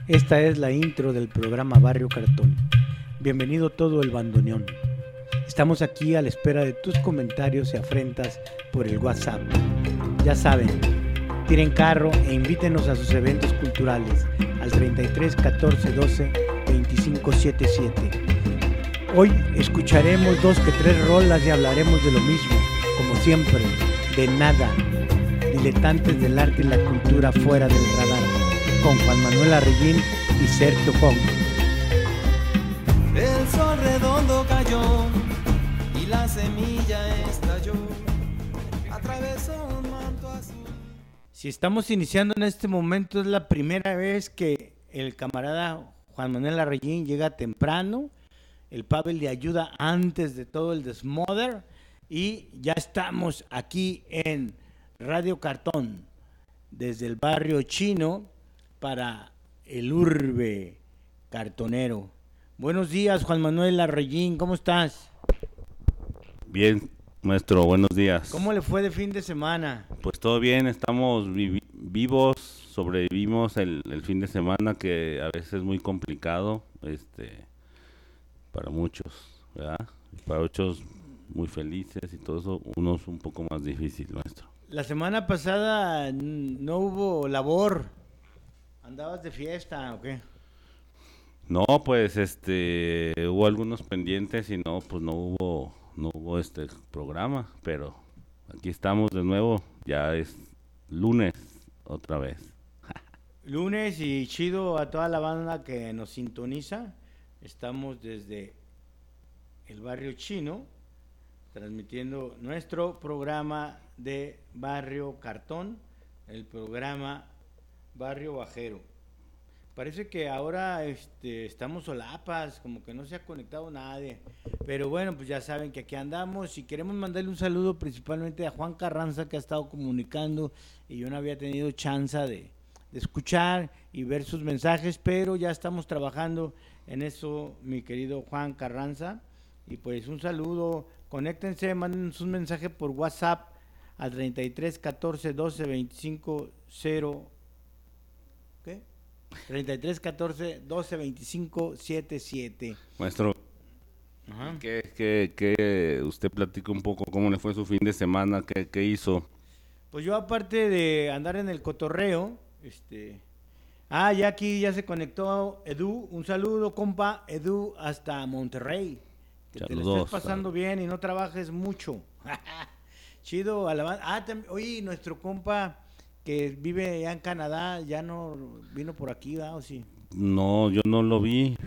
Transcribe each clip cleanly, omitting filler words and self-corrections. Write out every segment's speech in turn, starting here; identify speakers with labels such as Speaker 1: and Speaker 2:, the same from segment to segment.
Speaker 1: Esta es la intro del programa Barrio Cartón. Bienvenido todo el bandoneón. Estamos aquí a la espera de tus comentarios y afrentas por el WhatsApp. Ya saben, tiren carro e invítenos a sus eventos culturales al 33 14 12 25 77. Hoy escucharemos 2 que 3 rolas y hablaremos de lo mismo, como siempre, de nada. Diletantes del arte y la cultura fuera del radar, con Juan Manuel Arreguín y Sergio Fong.
Speaker 2: El sol redondo cayó y la semilla estalló, atravesó un manto azul.
Speaker 1: Si estamos iniciando en este momento, es la primera vez que el camarada Juan Manuel Arreguín llega temprano. El Pavel le ayuda antes de todo el desmoder y ya estamos aquí en Radio Cartón, desde el barrio chino para el urbe cartonero. Buenos días, Juan Manuel Arreguín, ¿cómo estás?
Speaker 3: Bien, maestro, buenos días.
Speaker 1: ¿Cómo le fue de fin de semana?
Speaker 3: Pues todo bien, estamos vivos, sobrevivimos el fin de semana, que a veces es muy complicado, para muchos, ¿verdad? Para otros muy felices y todo eso, unos un poco más difícil, maestro.
Speaker 1: La semana pasada no hubo labor. ¿Andabas de fiesta o qué?
Speaker 3: No, pues hubo algunos pendientes y no hubo programa, pero aquí estamos de nuevo, ya es lunes otra vez.
Speaker 1: Lunes y chido a toda la banda que nos sintoniza. Estamos desde el barrio chino transmitiendo nuestro programa de Barrio Cartón, el programa Barrio Bajero. Parece que ahora estamos solapas, como que no se ha conectado nadie. Pero bueno, pues ya saben que aquí andamos y queremos mandarle un saludo principalmente a Juan Carranza, que ha estado comunicando y yo no había tenido chance de escuchar y ver sus mensajes, pero ya estamos trabajando en eso, mi querido Juan Carranza. Y pues un saludo, conéctense, manden sus mensajes por WhatsApp al 33 14 12 25 0. ¿Qué? 33 14 12 25 77.
Speaker 3: Maestro,
Speaker 1: Ajá.
Speaker 3: que usted platica un poco cómo le fue su fin de semana, qué hizo.
Speaker 1: Pues yo, aparte de andar en el cotorreo, ya aquí ya se conectó Edu. Un saludo, compa Edu, hasta Monterrey. Que
Speaker 3: Saludos,
Speaker 1: te lo estés pasando bien y no trabajes mucho. Chido, oye, nuestro compa que vive allá en Canadá, ya no vino por aquí, ¿verdad? ¿O sí?
Speaker 3: No, yo no lo vi,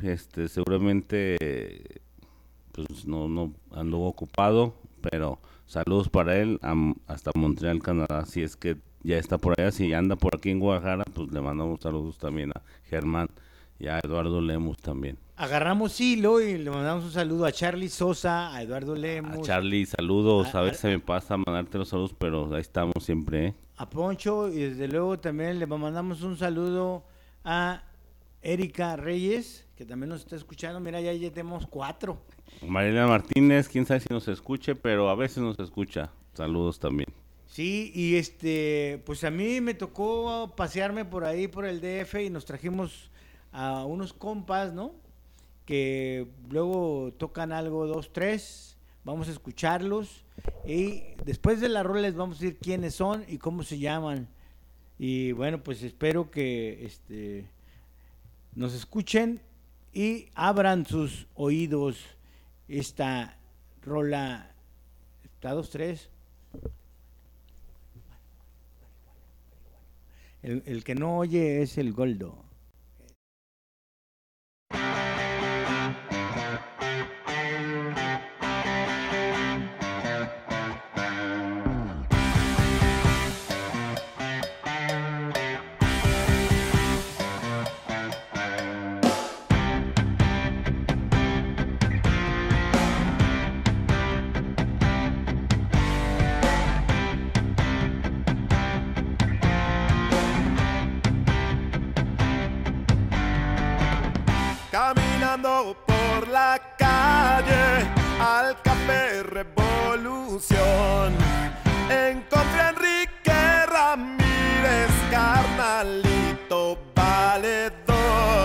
Speaker 3: seguramente pues no anduvo ocupado, pero saludos para él hasta Montreal, Canadá. Si es que ya está por allá, si anda por aquí en Guadalajara, pues le mandamos saludos también a Germán y a Eduardo Lemus también.
Speaker 1: Agarramos hilo y le mandamos un saludo a Charlie Sosa, a Eduardo Lemos.
Speaker 3: A Charlie, saludos, a ver si me pasa a mandarte los saludos, pero ahí estamos siempre, ¿eh?
Speaker 1: A Poncho, y desde luego también le mandamos un saludo a Erika Reyes, que también nos está escuchando. Mira, ya tenemos 4.
Speaker 3: Mariela Martínez, quién sabe si nos escuche, pero a veces nos escucha. Saludos también.
Speaker 1: Sí, y pues a mí me tocó pasearme por ahí, por el DF, y nos trajimos a unos compas, ¿no? Que luego tocan algo, 2, 3, vamos a escucharlos y después de la rola les vamos a decir quiénes son y cómo se llaman. Y bueno, pues espero que nos escuchen y abran sus oídos. Esta rola está 2, 3. El que no oye es el Goldo.
Speaker 4: Caminando por la calle al Café Revolución, encontré a Enrique Ramírez, carnalito valedor.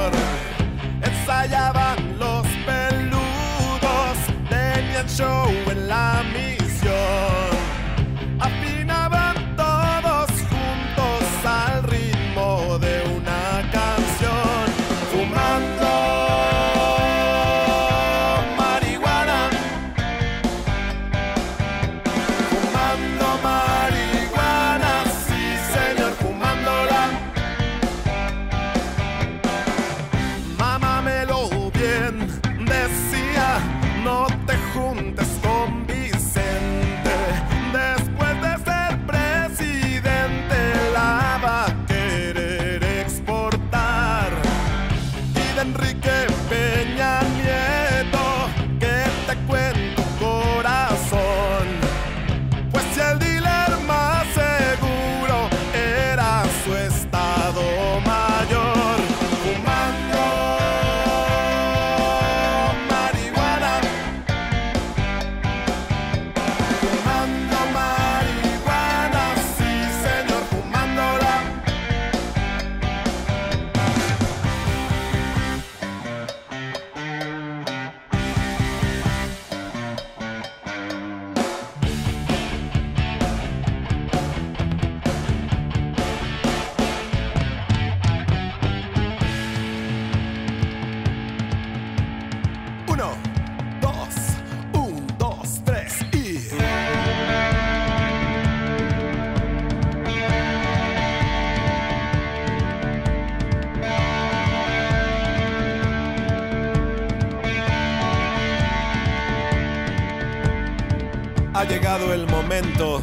Speaker 4: Ha llegado el momento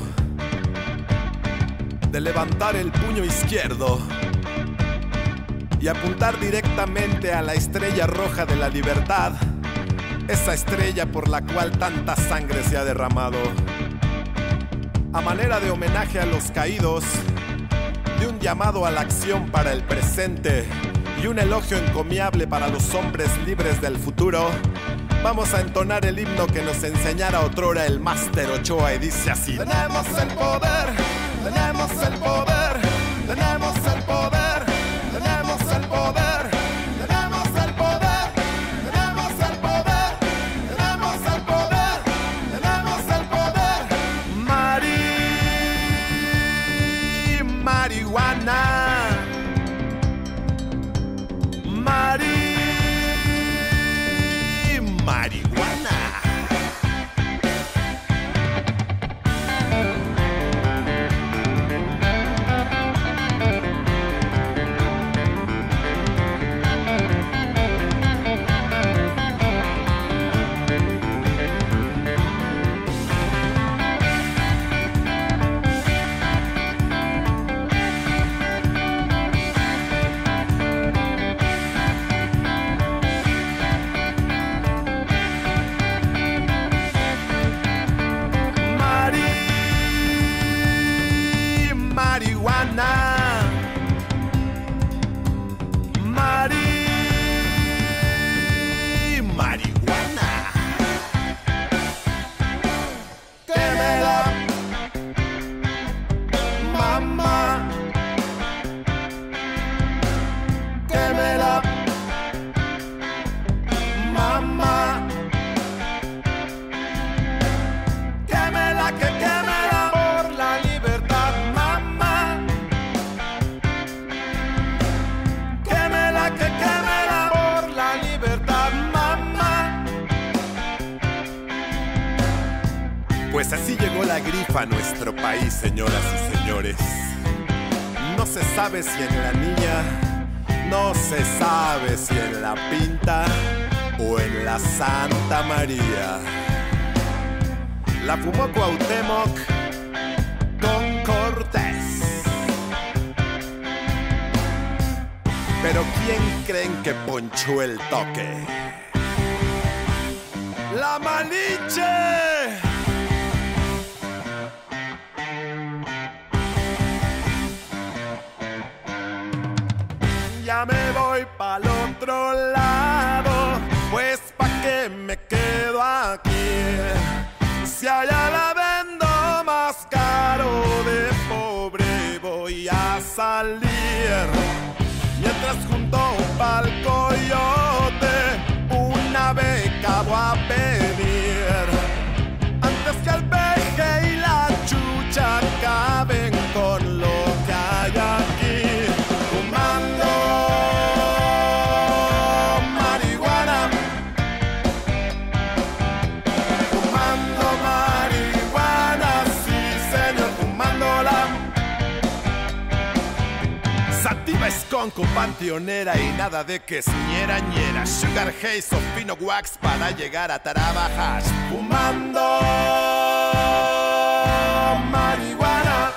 Speaker 4: de levantar el puño izquierdo y apuntar directamente a la estrella roja de la libertad, esa estrella por la cual tanta sangre se ha derramado. A manera de homenaje a los caídos, de un llamado a la acción para el presente y un elogio encomiable para los hombres libres del futuro, vamos a entonar el himno que nos enseñara otrora el Máster Ochoa, y dice así: tenemos el poder, tenemos el poder, tenemos el poder, tenemos el poder, tenemos el poder, tenemos el poder, tenemos el poder, tenemos el poder. Marihuana. Marihuana. Pues así llegó la grifa a nuestro país, señoras y señores. No se sabe si en la niña, no se sabe si en la Pinta o en la Santa María. La fumó Cuauhtémoc con Cortés. Pero ¿quién creen que ponchó el toque? ¡La Malinche! Ya me voy pa'l otro lado, pues pa' qué me quedo aquí. Si allá la vendo más caro, de pobre voy a salir. Mientras junto pa'l coyote, una beca voy a pedir. Antes que el peje y la chucha acaben con lo que hay aquí. Fumando marihuana, fumando marihuana, sí señor, fumándola. Sativa es conco, panteonera y nada de que es ñera ñera. Sugar haze o fino wax para llegar a trabajar. Fumando marihuana.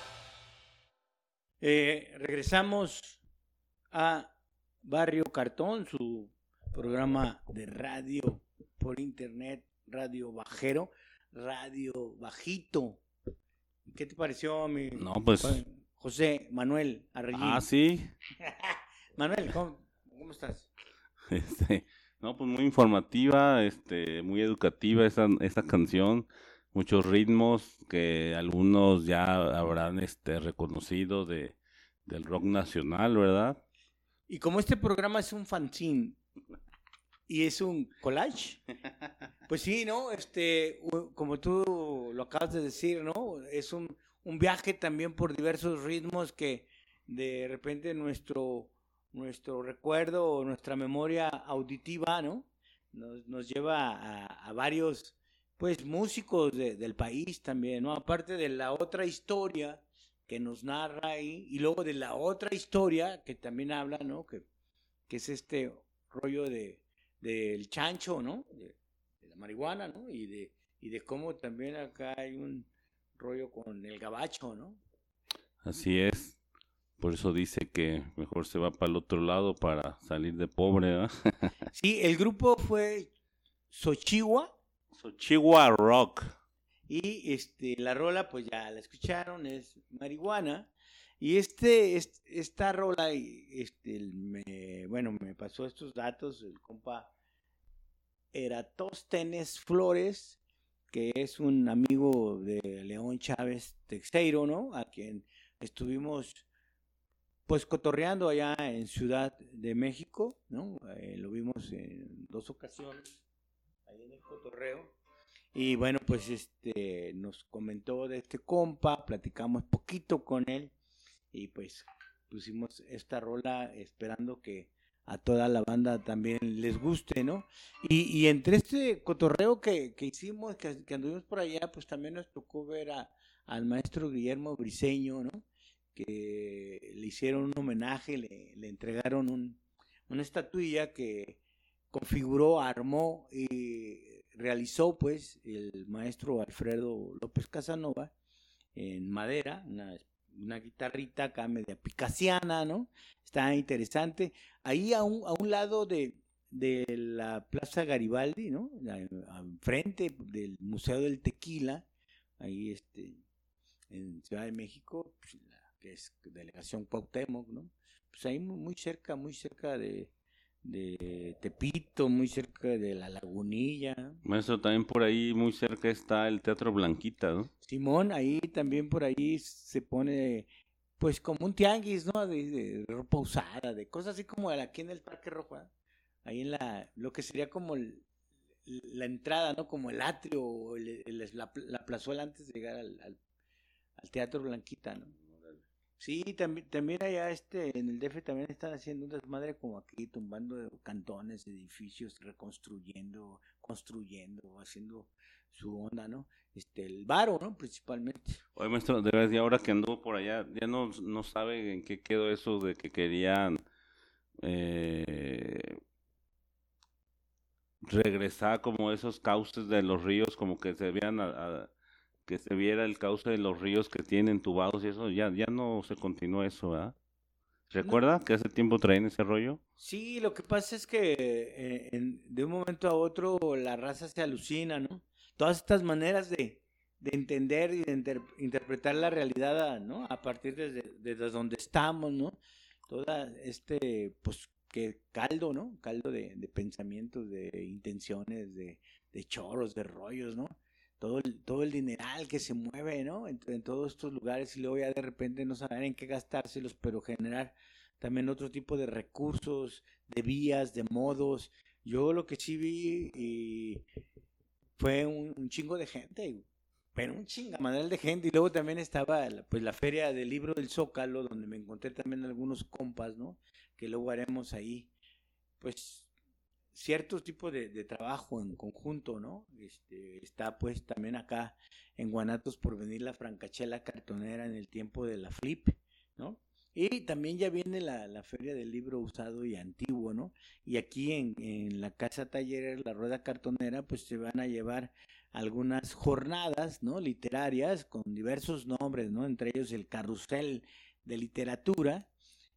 Speaker 1: Regresamos a Barrio Cartón, su programa de radio por internet, radio bajero, radio bajito. ¿Qué te pareció, mi
Speaker 3: No, pues...
Speaker 1: José Manuel Arreguín?
Speaker 3: Ah, sí.
Speaker 1: Manuel, ¿cómo estás?
Speaker 3: No, pues muy informativa, muy educativa esta canción, muchos ritmos que algunos ya habrán reconocido del rock nacional, ¿verdad?
Speaker 1: Y como este programa es un fanzine y es un collage, pues sí, ¿no? Como tú lo acabas de decir, ¿no? Es un viaje también por diversos ritmos que de repente nuestro recuerdo o nuestra memoria auditiva, ¿no? Nos lleva a varios, pues, músicos del país también, ¿no? Aparte de la otra historia que nos narra ahí, y luego de la otra historia que también habla, ¿no? Que es este rollo del chancho, ¿no? De la marihuana, ¿no? Y y de cómo también acá hay un rollo con el gabacho, ¿no?
Speaker 3: Así es. Por eso dice que mejor se va para el otro lado para salir de pobre, ¿verdad?
Speaker 1: Sí, el grupo fue Xochihua.
Speaker 3: Xochihua Rock.
Speaker 1: Y la rola, pues ya la escucharon, es Marihuana. Y esta rola, me pasó estos datos el compa Eratóstenes Flores, que es un amigo de León Chávez Teixeiro, ¿no? A quien estuvimos pues cotorreando allá en Ciudad de México, ¿no? Lo vimos en 2 ocasiones ahí en el cotorreo. Y bueno, pues nos comentó de este compa, platicamos poquito con él y pues pusimos esta rola esperando que a toda la banda también les guste, ¿no? Y entre este cotorreo que hicimos, que anduvimos por allá, pues también nos tocó ver al maestro Guillermo Briseño, ¿no? Que le hicieron un homenaje, le entregaron una estatuilla que configuró, armó y realizó pues el maestro Alfredo López Casanova en madera, una guitarrita acá media picasiana, ¿no? Está interesante. Ahí a un lado de la Plaza Garibaldi, ¿no? Enfrente del Museo del Tequila, ahí en Ciudad de México, pues, que es Delegación Cuauhtémoc, ¿no? Pues ahí muy cerca de Tepito, muy cerca de la Lagunilla.
Speaker 3: Maestro, también por ahí muy cerca está el Teatro Blanquita, ¿no?
Speaker 1: Simón, ahí también por ahí se pone pues como un tianguis, ¿no? De ropa usada, de cosas así como aquí en el Parque Rojo, ¿eh? Ahí en lo que sería como la entrada, ¿no? Como el atrio o la plazuela antes de llegar al Teatro Blanquita, ¿no? Sí, también allá en el DF también están haciendo un desmadre como aquí, tumbando cantones, edificios, reconstruyendo, construyendo, haciendo su onda, ¿no? El Varo, ¿no? Principalmente.
Speaker 3: Oye, maestro, de verdad, y ahora que anduvo por allá, ya no sabe en qué quedó eso de que querían regresar como esos cauces de los ríos, como que se vean que se viera el cauce de los ríos que tienen entubados y eso, ya no se continúa eso, ¿verdad? ¿Recuerda que hace tiempo traían ese rollo?
Speaker 1: Sí, lo que pasa es que de un momento a otro la raza se alucina, ¿no? Todas estas maneras de entender y de interpretar la realidad, ¿no? A partir desde donde estamos, ¿no? Toda pues, que caldo, ¿no? Caldo de pensamientos, de intenciones, de chorros, de rollos, ¿no? Todo el dineral que se mueve, ¿no? En todos estos lugares y luego ya de repente no saber en qué gastárselos, pero generar también otro tipo de recursos, de vías, de modos. Yo lo que sí vi fue un chingo de gente, pero un chingamadral de gente. Y luego también estaba pues la feria del libro del Zócalo, donde me encontré también algunos compas, ¿no? Que luego haremos ahí, pues cierto tipo de trabajo en conjunto, ¿no? Está pues también acá en Guanatos por venir la francachela cartonera en el tiempo de la Flip, ¿no? Y también ya viene la feria del libro usado y antiguo, ¿no? Y aquí en la casa taller, la rueda cartonera, pues se van a llevar algunas jornadas, ¿no? Literarias con diversos nombres, ¿no? Entre ellos el carrusel de literatura,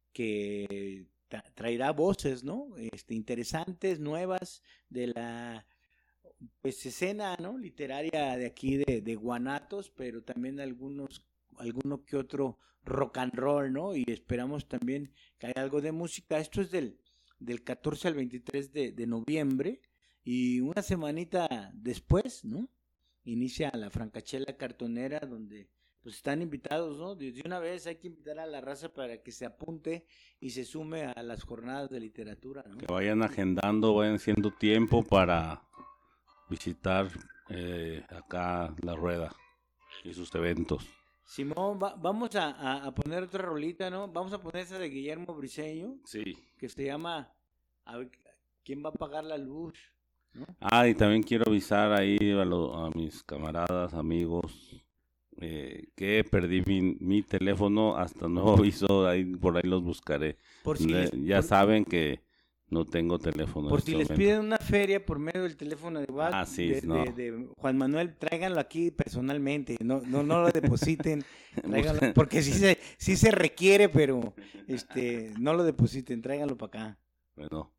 Speaker 1: que traerá voces, ¿no? Interesantes, nuevas de la pues escena, ¿no? Literaria de aquí de Guanatos, pero también alguno que otro rock and roll, ¿no? Y esperamos también que haya algo de música. Esto es del 14 al 23 de noviembre y una semanita después, ¿no? Inicia la francachela cartonera donde pues están invitados, ¿no? De una vez hay que invitar a la raza para que se apunte y se sume a las jornadas de literatura, ¿no?
Speaker 3: Que vayan agendando, vayan haciendo tiempo para visitar acá la rueda y sus eventos.
Speaker 1: Simón, vamos a poner otra rolita, ¿no? Vamos a poner esa de Guillermo Briseño.
Speaker 3: Sí.
Speaker 1: Que se llama a ver, ¿quién va a pagar la luz? ¿No?
Speaker 3: Y también quiero avisar ahí a mis camaradas, amigos, que perdí mi teléfono hasta nuevo aviso, por ahí los buscaré. Ya saben que No tengo teléfono.
Speaker 1: Por
Speaker 3: en
Speaker 1: si
Speaker 3: este
Speaker 1: les
Speaker 3: momento.
Speaker 1: piden una feria por medio del teléfono de WhatsApp
Speaker 3: Sí,
Speaker 1: de,
Speaker 3: no.
Speaker 1: de Juan Manuel, tráiganlo aquí personalmente, no lo depositen, tráiganlo, porque sí se requiere, pero no lo depositen, tráiganlo para acá.
Speaker 3: Bueno.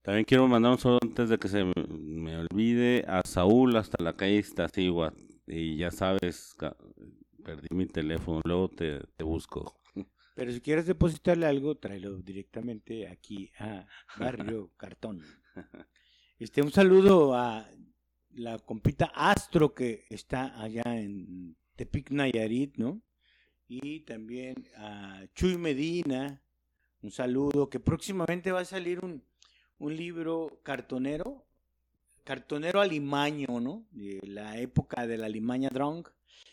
Speaker 3: También quiero mandar un saludo antes de que se me olvide a Saúl hasta la calle Iztaccíhuatl. Y ya sabes, perdí mi teléfono, luego te busco.
Speaker 1: Pero si quieres depositarle algo, tráelo directamente aquí a Barrio Cartón. Un saludo a la compita Astro que está allá en Tepic, Nayarit, ¿no? Y también a Chuy Medina, un saludo, que próximamente va a salir un libro cartonero alimaño, ¿no? De la época de la Alimaña Drunk,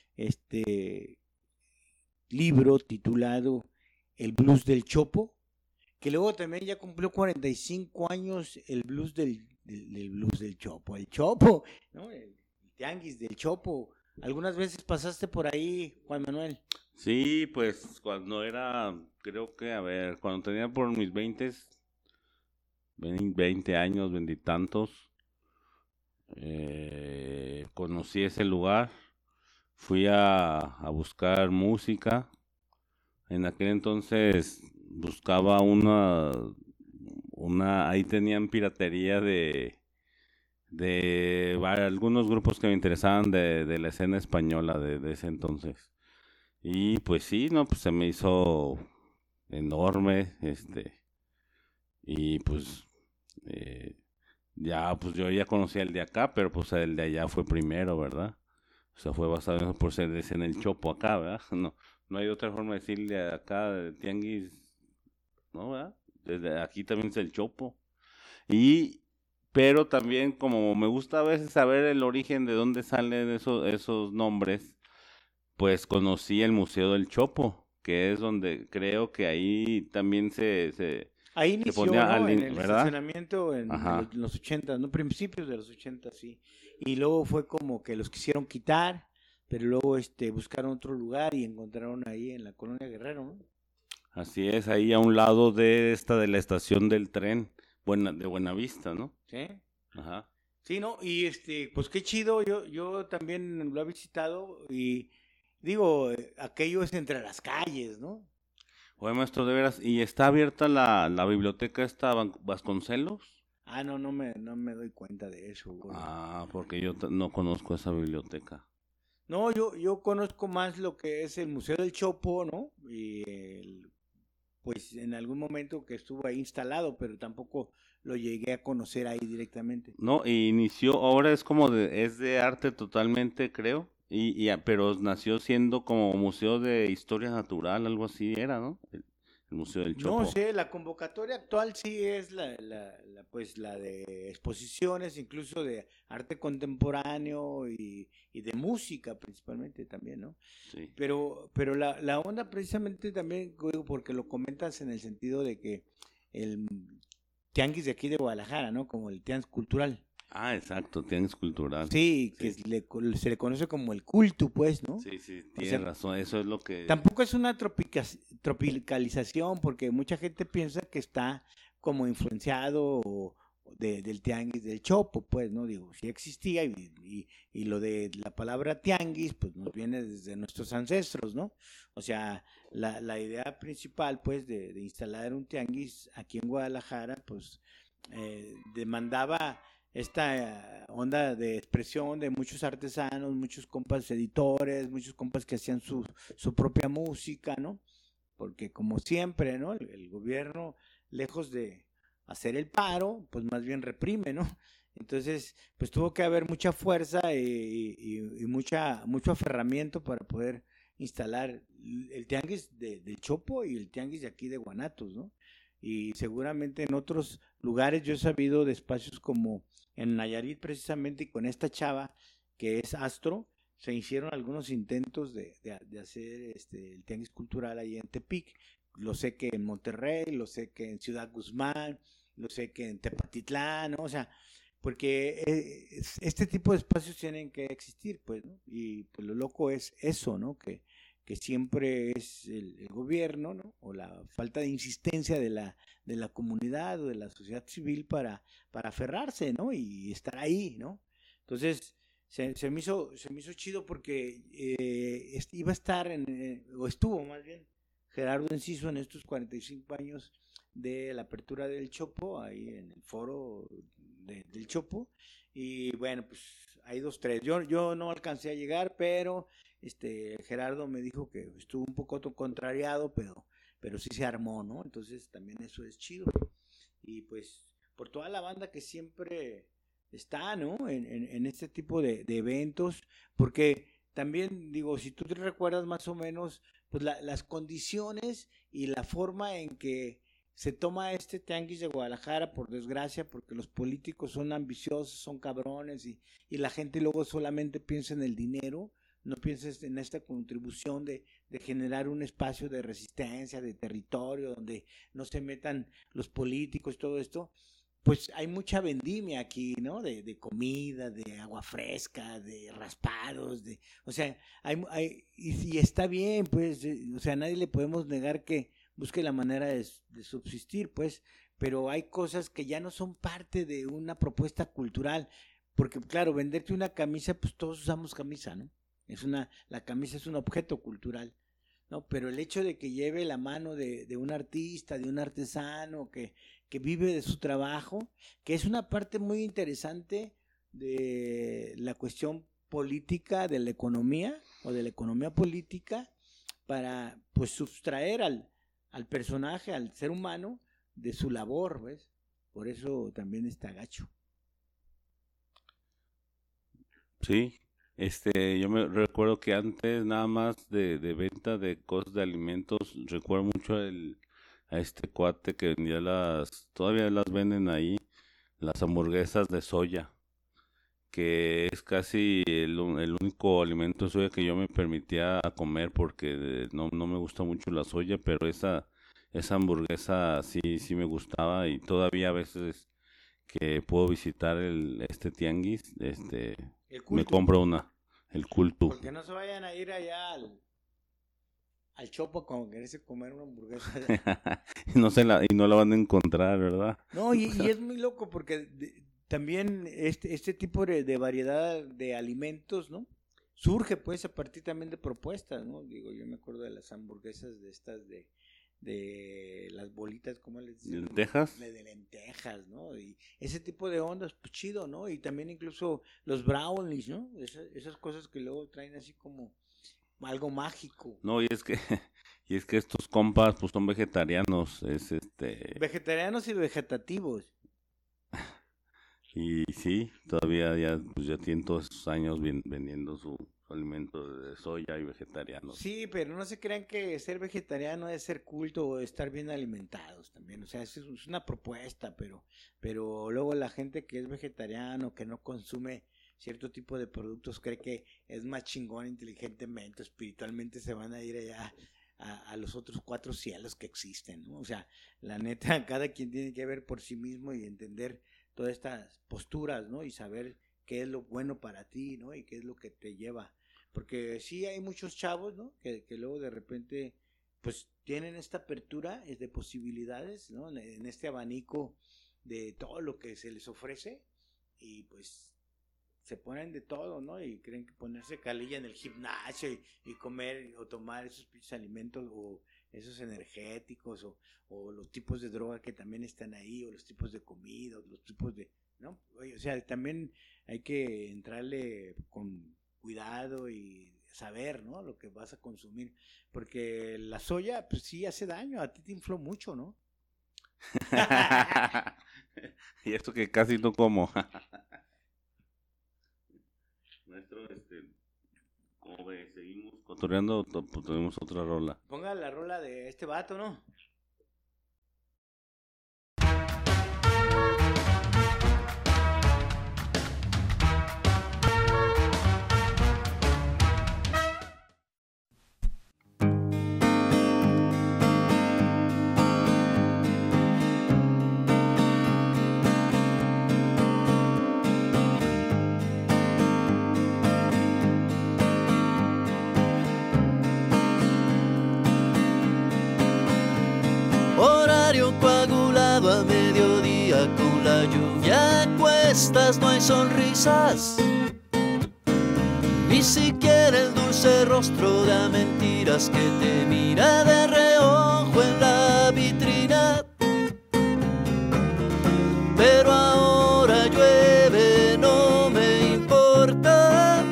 Speaker 1: libro titulado El Blues del Chopo, que luego también ya cumplió 45 años el blues del blues del Chopo, el Chopo, ¿no? El tianguis del Chopo. ¿Algunas veces pasaste por ahí, Juan Manuel?
Speaker 3: Sí, pues cuando era, creo que, a ver, cuando tenía por mis 20 años, 20 y tantos, conocí ese lugar, fui a buscar música. En aquel entonces buscaba ahí tenían piratería de algunos grupos que me interesaban de la escena española de ese entonces. Y pues sí, no, pues se me hizo enorme, y pues ya, pues yo ya conocía el de acá, pero pues el de allá fue primero, ¿verdad? O sea, fue basado por ser en el Chopo acá, ¿verdad? No hay otra forma de decirle acá de tianguis, ¿no, verdad? Desde aquí también es el Chopo. Pero también, como me gusta a veces saber el origen de dónde salen esos nombres, pues conocí el Museo del Chopo, que es donde creo que ahí también
Speaker 1: ahí inició,
Speaker 3: ponía
Speaker 1: ¿no? En el
Speaker 3: ¿verdad?
Speaker 1: Estacionamiento en los 80, ¿no? Principios de los 80, sí. Y luego fue como que los quisieron quitar, pero luego buscaron otro lugar y encontraron ahí en la Colonia Guerrero, ¿no?
Speaker 3: Así es, ahí a un lado de la estación del tren, de Buenavista, ¿no?
Speaker 1: Sí.
Speaker 3: Ajá.
Speaker 1: Sí, ¿no? Y pues qué chido, yo también lo he visitado y digo, aquello es entre las calles, ¿no?
Speaker 3: Oye, maestro, de veras, ¿y está abierta la biblioteca esta Vasconcelos?
Speaker 1: Ah, no me doy cuenta de eso, güey.
Speaker 3: Ah, porque yo no conozco esa biblioteca.
Speaker 1: No, yo conozco más lo que es el Museo del Chopo, ¿no? Y pues en algún momento que estuvo ahí instalado, pero tampoco lo llegué a conocer ahí directamente.
Speaker 3: No, y inició, ahora es como es de arte totalmente, creo, pero nació siendo como museo de historia natural, algo así era, ¿no? El Museo del Chopo.
Speaker 1: No sé, la convocatoria actual sí es pues la de exposiciones, incluso de arte contemporáneo y de música principalmente también, ¿no?
Speaker 3: Sí.
Speaker 1: Pero la onda precisamente también, porque lo comentas en el sentido de que el tianguis de aquí de Guadalajara, ¿no? Como el tianguis cultural.
Speaker 3: Ah, exacto, tianguis cultural.
Speaker 1: Sí, que se le conoce como el culto, pues, ¿no?
Speaker 3: Sí, tienes razón, eso es lo que...
Speaker 1: Tampoco es una tropicalización, porque mucha gente piensa que está como influenciado del tianguis del Chopo, pues, ¿no? Digo, sí existía y lo de la palabra tianguis, pues nos viene desde nuestros ancestros, ¿no? O sea, la idea principal, pues, de instalar un tianguis aquí en Guadalajara, pues, demandaba esta onda de expresión de muchos artesanos, muchos compas editores, muchos compas que hacían su propia música, ¿no? Porque como siempre, ¿no? El gobierno, lejos de hacer el paro, pues más bien reprime, ¿no? Entonces, pues tuvo que haber mucha fuerza y mucho aferramiento para poder instalar el tianguis del Chopo y el tianguis de aquí de Guanatos, ¿no? Y seguramente en otros lugares yo he sabido de espacios como en Nayarit precisamente, y con esta chava que es Astro, se hicieron algunos intentos de hacer el tianguis cultural ahí en Tepic. Lo sé que en Monterrey, lo sé que en Ciudad Guzmán, lo sé que en Tepatitlán, ¿no? O sea, porque este tipo de espacios tienen que existir, pues, ¿no? Y pues lo loco es eso, ¿no? Que siempre es el gobierno, ¿no? O la falta de insistencia de la comunidad o de la sociedad civil para aferrarse, ¿no? Y estar ahí, ¿no? Entonces, se me hizo chido porque iba a estar o estuvo más bien Gerardo Enciso en estos 45 años de la apertura del Chopo, ahí en el foro del Chopo, y bueno, pues hay 2, 3. Yo no alcancé a llegar, pero Gerardo me dijo que estuvo un poco contrariado, pero sí se armó, ¿no? Entonces también eso es chido. Y pues por toda la banda que siempre está, ¿no? En este tipo de eventos, porque también, digo, si tú te recuerdas más o menos, pues las condiciones y la forma en que se toma este tianguis de Guadalajara, por desgracia, porque los políticos son ambiciosos, son cabrones, y la gente luego solamente piensa en el dinero, no pienses en esta contribución de generar un espacio de resistencia, de territorio, donde no se metan los políticos y todo esto. Pues hay mucha vendimia aquí, ¿no? De comida, de agua fresca, de raspados, o sea, y está bien, pues, o sea, a nadie le podemos negar que busque la manera de subsistir, pues, pero hay cosas que ya no son parte de una propuesta cultural, porque claro, venderte una camisa, pues todos usamos camisa, ¿no? La camisa es un objeto cultural, ¿no? Pero el hecho de que lleve la mano de un artista, de un artesano que vive de su trabajo, que es una parte muy interesante de la cuestión política de la economía o de la economía política, para pues sustraer al personaje, al ser humano, de su labor, ¿ves? Por eso también está gacho.
Speaker 3: Sí. Yo me recuerdo que antes nada más de venta de cosas de alimentos, recuerdo mucho a este cuate que vendía todavía las venden ahí, las hamburguesas de soya, que es casi el único alimento de soya que yo me permitía comer, porque no me gusta mucho la soya, pero esa hamburguesa sí me gustaba, y todavía a veces que puedo visitar este tianguis, me compro el culto.
Speaker 1: Porque no se vayan a ir allá al Chopo como quererse comer una hamburguesa.
Speaker 3: y no la van a encontrar, ¿verdad?
Speaker 1: No, y es muy loco porque también este tipo de variedad de alimentos, ¿no? Surge pues a partir también de propuestas, ¿no? Digo, yo me acuerdo de las hamburguesas de estas de las bolitas, ¿cómo les dicen?
Speaker 3: ¿Lentejas?
Speaker 1: De lentejas, ¿no? Y ese tipo de ondas, pues chido, ¿no? Y también incluso los brownies, ¿no? Esas cosas que luego traen así como algo mágico.
Speaker 3: No, y es que estos compas pues son vegetarianos,
Speaker 1: Vegetarianos y vegetativos.
Speaker 3: Y sí, todavía ya tienen todos esos años vendiendo su alimento de soya y vegetariano.
Speaker 1: Sí, pero no se crean que ser vegetariano es ser culto o estar bien alimentados también. O sea, es una propuesta, pero luego la gente que es vegetariano, que no consume cierto tipo de productos, cree que es más chingón inteligentemente, espiritualmente, se van a ir allá a los otros 4 cielos que existen, ¿no? O sea, la neta, cada quien tiene que ver por sí mismo y entender todas estas posturas, ¿no? Y saber qué es lo bueno para ti, ¿no? Y qué es lo que te lleva. Porque sí hay muchos chavos, ¿no? Que luego de repente, pues, tienen esta apertura de posibilidades, ¿no? En este abanico de todo lo que se les ofrece, y pues se ponen de todo, ¿no? Y creen que ponerse calilla en el gimnasio y comer o tomar esos alimentos o esos energéticos o los tipos de droga que también están ahí, o los tipos de comida, o los tipos de, ¿no? O sea, también hay que entrarle con cuidado y saber, ¿no? Lo que vas a consumir, porque la soya, pues sí hace daño, a ti te infló mucho, ¿no?
Speaker 3: Y esto que casi no como. Maestro, como ve, seguimos cotorreando, pues tenemos otra rola.
Speaker 1: Ponga la rola de este vato, ¿no?
Speaker 2: A mediodía con la lluvia a cuestas, no hay sonrisas, ni siquiera el dulce rostro de mentiras que te mira de reojo en la vitrina. pero ahora llueve, no me importa.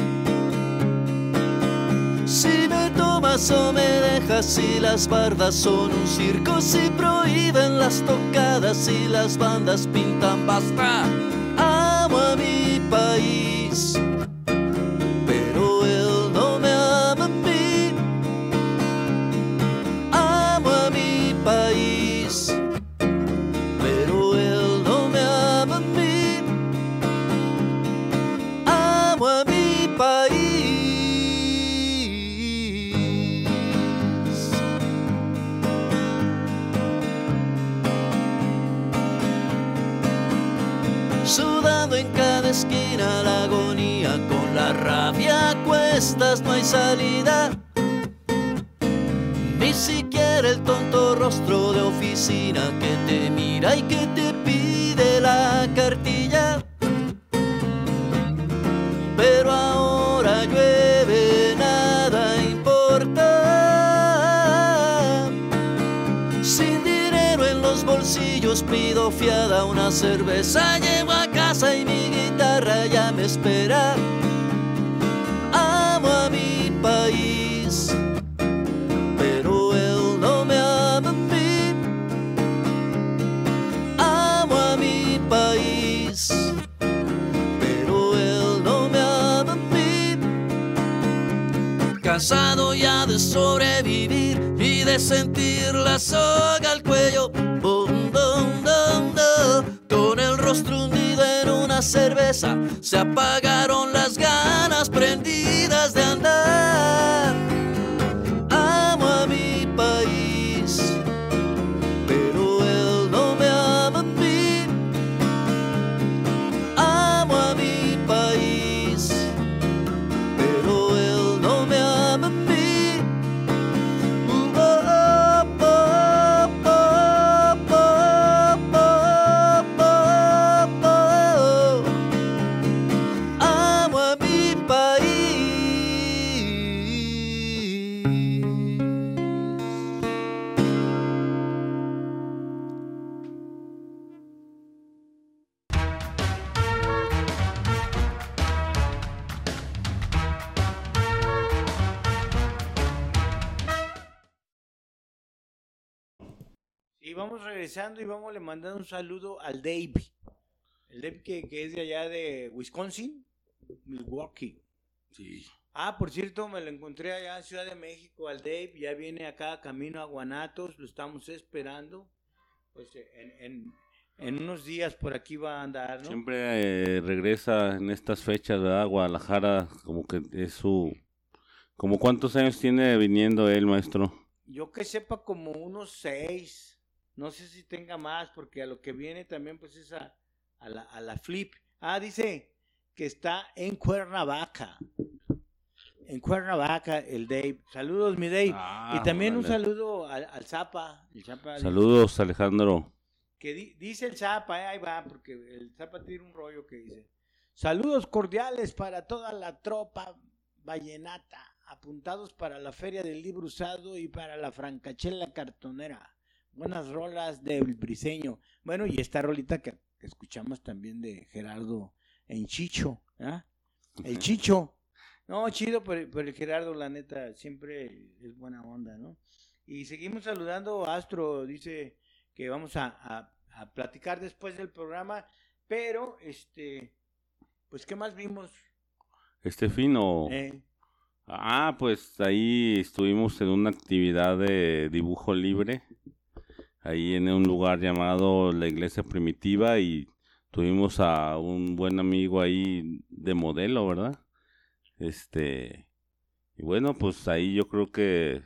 Speaker 2: Si me tomas o me dejas, si las bardas son un circo, si prohíben las tocadas, si las bandas pintan basta. Amo a mi país, pero él no me ama a mí. Amo a mi país, pero él no me ama a mí. Amo a mi país. Sudando en cada esquina la agonía, con la rabia a cuestas no hay salida. Ni siquiera el tonto rostro de oficina que te mira y que te pide la cartilla. Pero ahora llueve, nada importa. Sin dinero en los bolsillos pido fiada una cerveza, llego a casa y mi guitarra ya me espera. Amo a mi país, pero él no me ama a mí. Amo a mi país, pero él no me ama a mí. Cansado ya de sobrevivir y de sentir la soga al cuello, bum, bum, bum, bum. Con el rostro hundido en una cerveza, se apagaron las ganas prendidas de andar. Amo a mi país, pero él no me ama a mí. Amo a mi país, pero él no me ama a mí. Amo a mi país.
Speaker 1: Y vamos regresando y vamos le mandando un saludo al Dave. El Dave que es de allá de Wisconsin, Milwaukee.
Speaker 3: Sí.
Speaker 1: Ah, por cierto, me lo encontré allá en Ciudad de México, al Dave. Ya viene acá camino a Guanatos, lo estamos esperando. Pues en unos días por aquí va a andar, ¿no?
Speaker 3: Siempre regresa en estas fechas, ¿verdad? Guadalajara, como que es su... ¿Como cuántos años tiene viniendo él, maestro?
Speaker 1: Yo que sepa como unos 6. No sé si tenga más, porque a lo que viene también pues es a la Flip. Ah, dice que está en Cuernavaca. En Cuernavaca el Dave. Saludos, mi Dave.
Speaker 3: Ah,
Speaker 1: y también
Speaker 3: órale.
Speaker 1: un saludo al Zapa. El Zapa
Speaker 3: Saludos, Alejandro.
Speaker 1: que dice el Zapa, ahí va, porque el Zapa tiene un rollo que dice: saludos cordiales para toda la tropa vallenata, apuntados para la Feria del Libro Usado y para la Francachela Cartonera. Buenas rolas del Briseño. Bueno, y esta rolita que escuchamos también de Gerardo en Chicho, ¿ah? El Chicho. No, chido, pero el Gerardo, la neta, siempre es buena onda, ¿no? Y seguimos saludando a Astro, dice que vamos a platicar después del programa, pero, pues, ¿qué más vimos?
Speaker 3: Este fino. Ah, pues ahí estuvimos en una actividad de dibujo libre, ahí en un lugar llamado la Iglesia Primitiva, y tuvimos a un buen amigo ahí de modelo, ¿verdad? Y bueno, pues ahí yo creo que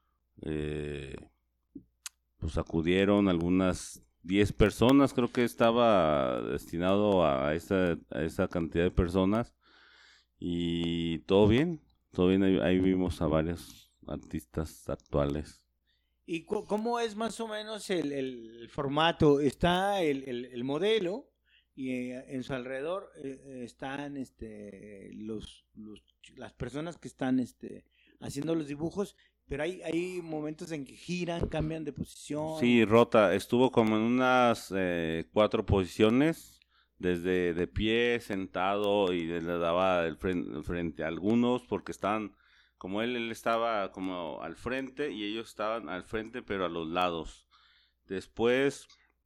Speaker 3: pues acudieron algunas 10 personas, creo que estaba destinado a esa cantidad de personas, y todo bien, ahí vimos a varios artistas actuales.
Speaker 1: ¿Y cómo es más o menos el formato? Está el modelo y en su alrededor están las personas que están haciendo los dibujos, pero hay momentos en que giran, cambian de posición.
Speaker 3: Sí, rota, estuvo como en unas 4 posiciones, desde de pie, sentado, y le daba el frente a algunos, porque estaban, como él estaba como al frente, y ellos estaban al frente, pero a los lados. Después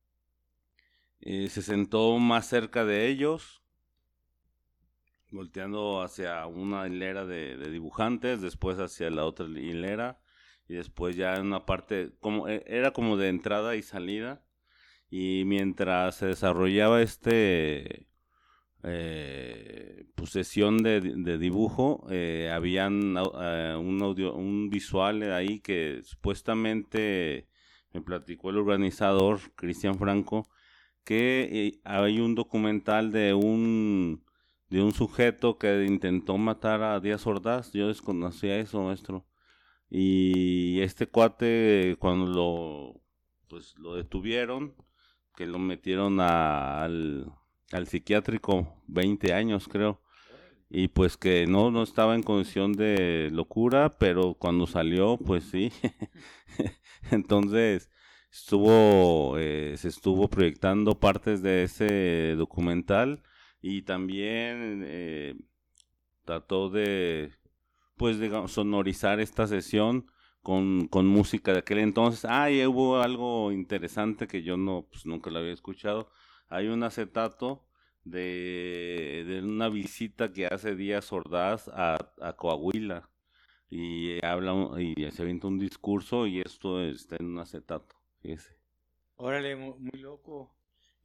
Speaker 3: se sentó más cerca de ellos, volteando hacia una hilera de dibujantes, después hacia la otra hilera, y después ya en una parte, era como de entrada y salida, y mientras se desarrollaba pues sesión de dibujo, habían un visual ahí que supuestamente me platicó el organizador, Cristian Franco, que hay un documental de un sujeto que intentó matar a Díaz Ordaz. Yo desconocía eso, maestro. Y este cuate, cuando lo detuvieron, que lo metieron al psiquiátrico 20 años, creo. Y pues que no estaba en condición de locura, pero cuando salió, pues sí. Entonces se estuvo proyectando partes de ese documental, y también trató de, pues, digamos, sonorizar esta sesión con música de aquel entonces. Y hubo algo interesante que yo nunca lo había escuchado. Hay un acetato de una visita que hace Díaz Ordaz a Coahuila, y y se avienta un discurso, y esto está en un acetato, fíjese.
Speaker 1: Órale, muy loco.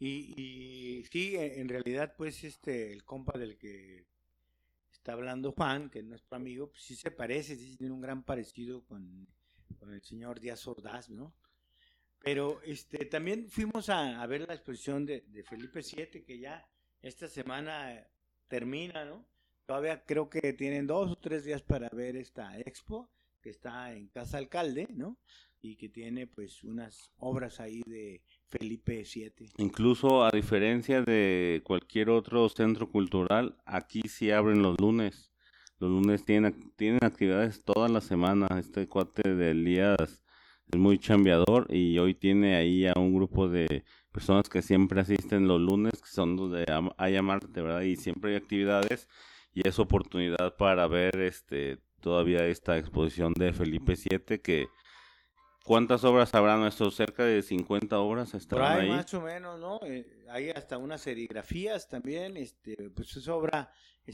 Speaker 1: Y sí, en realidad, pues, el compa del que está hablando Juan, que es nuestro amigo, pues sí se parece, sí tiene un gran parecido con el señor Díaz Ordaz, ¿no? Pero también fuimos a ver la exposición de Felipe VII, que ya esta semana termina, ¿no? Todavía creo que tienen 2 o 3 días para ver esta expo, que está en Casa Alcalde, ¿no? Y que tiene pues unas obras ahí de Felipe VII.
Speaker 3: Incluso, a diferencia de cualquier otro centro cultural, aquí sí abren los lunes. Los lunes tienen actividades toda la semana. Este cuate de Elías es muy chambeador, y hoy tiene ahí a un grupo de personas que siempre asisten los lunes, que son los de Haya Marte, ¿verdad? Y siempre hay actividades, y es oportunidad para ver todavía esta exposición de Felipe VII, que ¿cuántas obras habrá, nuestro? Cerca de 50 obras
Speaker 1: Por
Speaker 3: estarán
Speaker 1: ahí
Speaker 3: ahí.
Speaker 1: más o menos, ¿no? Hay hasta unas serigrafías también, pues es obra,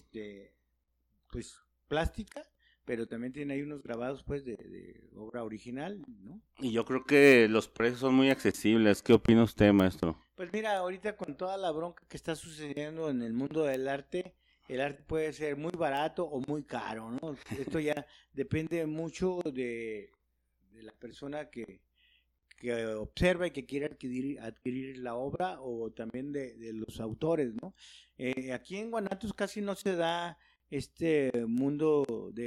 Speaker 1: pues plástica, pero también tiene ahí unos grabados pues de obra original, ¿no?
Speaker 3: Y yo creo que los precios son muy accesibles. ¿Qué opina usted, maestro?
Speaker 1: Pues mira, ahorita con toda la bronca que está sucediendo en el mundo del arte, el arte puede ser muy barato o muy caro, ¿no? Esto ya depende mucho de la persona que observa y que quiere adquirir la obra, o también de los autores, ¿no? Aquí en Guanatos casi no se da este mundo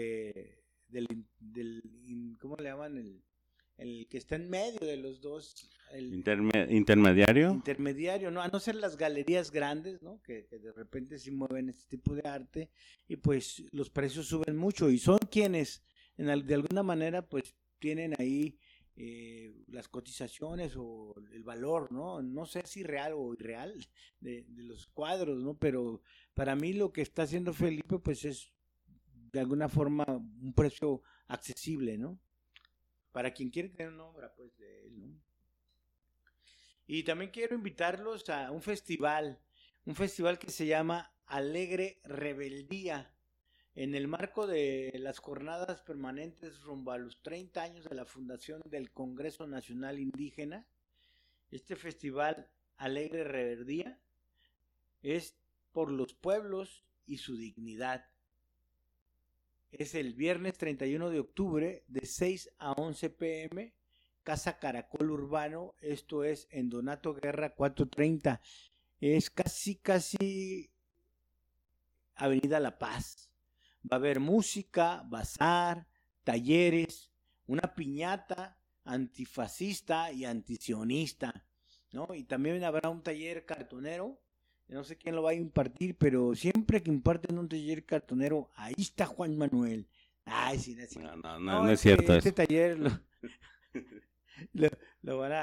Speaker 1: ¿cómo le llaman? El que está en medio de los dos, el
Speaker 3: ¿Intermediario?
Speaker 1: intermediario, ¿no? A no ser las galerías grandes, ¿no? Que de repente sí mueven este tipo de arte, y pues los precios suben mucho, y son quienes de alguna manera pues tienen ahí las cotizaciones o el valor, ¿no? No sé si real o irreal de los cuadros, ¿no? Pero para mí lo que está haciendo Felipe pues es de alguna forma un precio accesible, ¿no? Para quien quiere tener una obra pues de él, ¿no? Y también quiero invitarlos a un festival que se llama Alegre Rebeldía, en el marco de las jornadas permanentes rumbo a los 30 años de la fundación del Congreso Nacional Indígena. Este festival Alegre Rebeldía es por los pueblos y su dignidad. Es el viernes 31 de octubre de 6 a 11 p.m. Casa Caracol Urbano, esto es en Donato Guerra 430. Es casi Avenida La Paz. Va a haber música, bazar, talleres, una piñata antifascista y antisionista, ¿no? Y también habrá un taller cartonero, no sé quién lo va a impartir, pero siempre que imparten un taller cartonero, ahí está Juan Manuel, Ay, sí, no es cierto.
Speaker 3: No es cierto
Speaker 1: este
Speaker 3: eso.
Speaker 1: taller lo van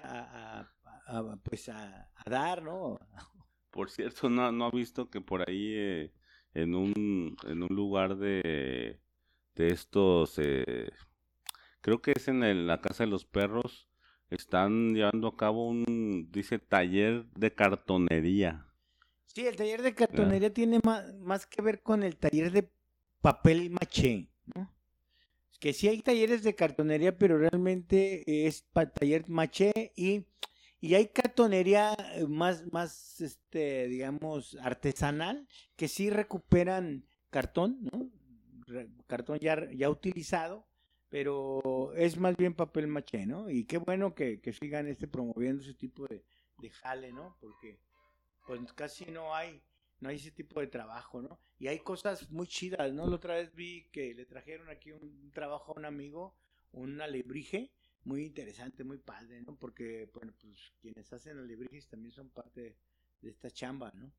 Speaker 1: pues a dar, ¿no?
Speaker 3: Por cierto, no ha visto que por ahí en un lugar de estos, creo que es en la Casa de los Perros, están llevando a cabo dice, taller de cartonería.
Speaker 1: Sí, el taller de
Speaker 3: Ah,
Speaker 1: cartonería tiene más que ver con el taller de papel maché, ¿no? Es que sí hay talleres de cartonería, pero realmente es taller maché y hay cartonería más, digamos, artesanal, que sí recuperan cartón, ¿no? Cartón ya utilizado, pero es más bien papel maché, ¿no? Y qué bueno que sigan promoviendo ese tipo de jale, ¿no? Porque pues casi no hay ese tipo de trabajo, ¿no? Y hay cosas muy chidas, ¿no? La otra vez vi que le trajeron aquí un trabajo a un amigo, un alebrije, muy interesante, muy padre, ¿no? Porque, bueno, pues quienes hacen alebrijes también son parte de esta chamba, ¿no?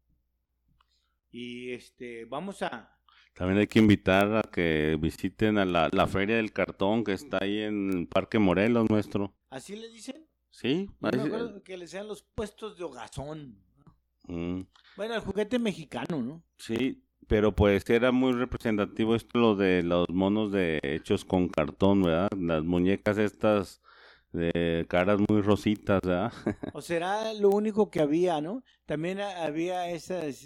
Speaker 1: Y vamos a...
Speaker 3: También hay que invitar a que visiten a la Feria del Cartón que está ahí en Parque Morelos, nuestro.
Speaker 1: ¿Así le dicen?
Speaker 3: Sí,
Speaker 1: Yo me acuerdo que le sean los puestos de hogazón.
Speaker 3: Mm,
Speaker 1: Bueno, el juguete mexicano, ¿no?
Speaker 3: sí, pero pues era muy representativo esto lo de los monos hechos con cartón, ¿verdad? Las muñecas estas de caras muy rositas, ¿verdad?
Speaker 1: O será lo único que había, ¿no? También había esas,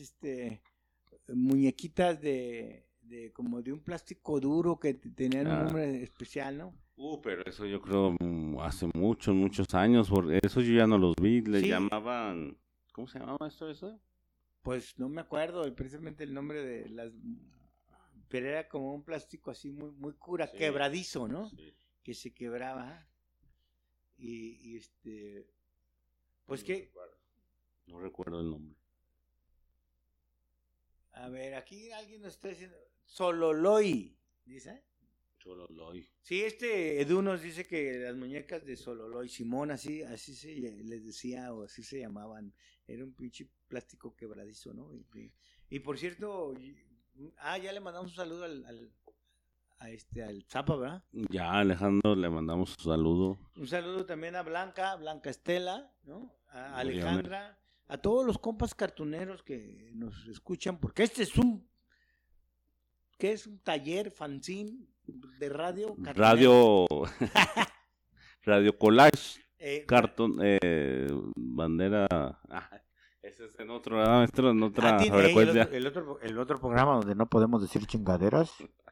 Speaker 1: muñequitas de como de un plástico duro que tenían un nombre especial, ¿no?
Speaker 3: Pero eso yo creo hace muchos años, porque eso yo ya no los vi, le
Speaker 1: Sí.
Speaker 3: llamaban, ¿cómo se llamaba eso?
Speaker 1: Pues no me acuerdo precisamente el nombre de las, pero era como un plástico así muy cura,
Speaker 3: Sí.
Speaker 1: quebradizo, ¿no?
Speaker 3: Sí.
Speaker 1: Que se quebraba y pues que,
Speaker 3: No recuerdo el nombre.
Speaker 1: a ver, aquí alguien nos está diciendo Sololoy, dice.
Speaker 3: Sololoy.
Speaker 1: Sí, Edu nos dice que las muñecas de Sololoy, Simón, así se les decía o así se llamaban. Era un pinche plástico quebradizo, ¿no? Y por cierto, ya le mandamos un saludo al Zapa, ¿verdad?
Speaker 3: Ya, Alejandro, le mandamos un saludo.
Speaker 1: Un saludo también a Blanca Estela, ¿no? A
Speaker 3: Muy bien.
Speaker 1: Alejandra, a todos los compas cartuneros que nos escuchan, porque ¿qué es un taller fanzine de radio?
Speaker 3: Radio Collage,
Speaker 1: Cartón.
Speaker 3: bandera. Ese es en otra
Speaker 1: Tiene
Speaker 3: frecuencia.
Speaker 1: el otro programa donde no podemos decir chingaderas.